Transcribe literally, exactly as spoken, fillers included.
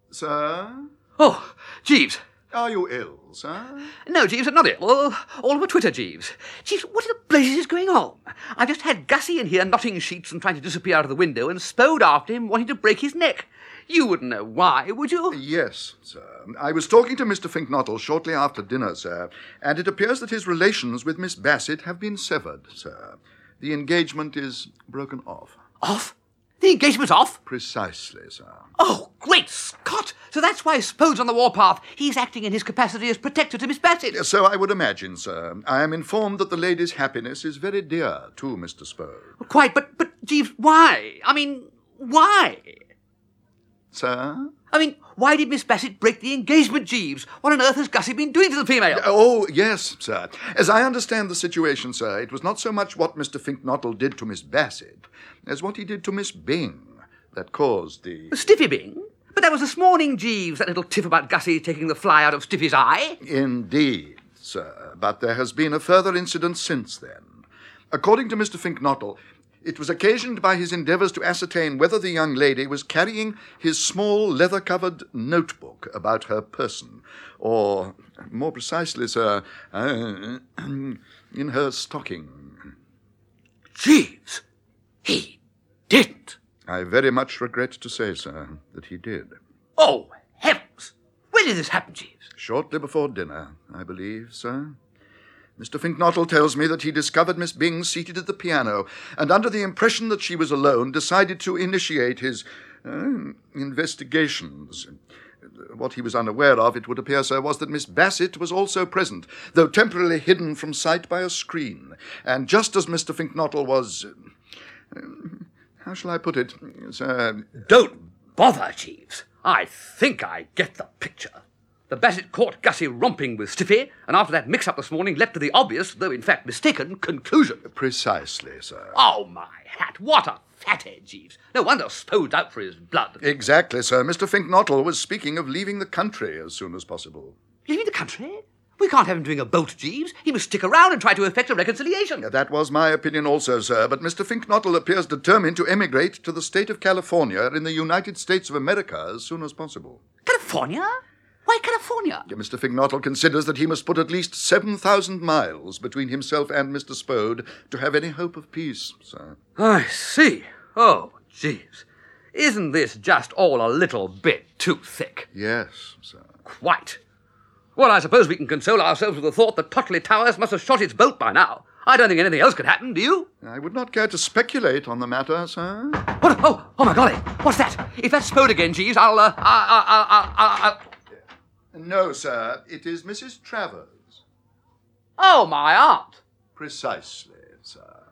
Sir? Oh, Jeeves. Are you ill, sir? No, Jeeves, not ill. All, all of a twitter, Jeeves. Jeeves, what in the blazes is going on? I just had Gussie in here knotting sheets and trying to disappear out of the window and Spode after him wanting to break his neck. You wouldn't know why, would you? Yes, sir. I was talking to Mister Finknottle shortly after dinner, sir, and it appears that his relations with Miss Bassett have been severed, sir. The engagement is broken off. Off? The engagement's off? Precisely, sir. Oh, great Scott! So that's why Spode's on the warpath. He's acting in his capacity as protector to Miss Bassett. So I would imagine, sir. I am informed that the lady's happiness is very dear to Mister Spode. Quite, but, but, Jeeves, why? I mean, why? Sir? I mean, why did Miss Bassett break the engagement, Jeeves? What on earth has Gussie been doing to the female? Oh, yes, sir. As I understand the situation, sir, it was not so much what Mister Finknottle did to Miss Bassett as what he did to Miss Bing that caused the... Stiffy Bing? But that was this morning, Jeeves, that little tiff about Gussie taking the fly out of Stiffy's eye. Indeed, sir, but there has been a further incident since then. According to Mister Finknottle, it was occasioned by his endeavours to ascertain whether the young lady was carrying his small leather-covered notebook about her person, or, more precisely, sir, uh, in her stocking. Jeeves, he didn't. I very much regret to say, sir, that he did. Oh, heavens! When did this happen, Jeeves? Shortly before dinner, I believe, sir. Mister Finknottle tells me that he discovered Miss Bing seated at the piano, and under the impression that she was alone, decided to initiate his uh, investigations. What he was unaware of, it would appear, sir, was that Miss Bassett was also present, though temporarily hidden from sight by a screen. And just as Mister Finknottle was... Uh, how shall I put it, sir? Don't bother, Jeeves. I think I get the picture. The Bassett caught Gussie romping with Stiffy, and after that mix-up this morning leapt to the obvious, though in fact mistaken, conclusion. Precisely, sir. Oh, my hat, what a fathead, Jeeves. No wonder Spode's out for his blood. Exactly, sir. Mister Finknottle was speaking of leaving the country as soon as possible. Leaving the country? We can't have him doing a bolt, Jeeves. He must stick around and try to effect a reconciliation. That was my opinion also, sir, but Mister Finknottle appears determined to emigrate to the state of California in the United States of America as soon as possible. California? Why California? Mister Finknottle considers that he must put at least seven thousand miles between himself and Mister Spode to have any hope of peace, sir. I see. Oh, Jeeves. Isn't this just all a little bit too thick? Yes, sir. Quite. Well, I suppose we can console ourselves with the thought that Totley Towers must have shot its boat by now. I don't think anything else could happen, do you? I would not care to speculate on the matter, sir. What? Oh, oh, my golly. What's that? If that's Spode again, Jeeves, I'll, uh, I'll, I'll, I'll, I'll... No, sir. It is Missus Travers. Oh, my aunt. Precisely, sir.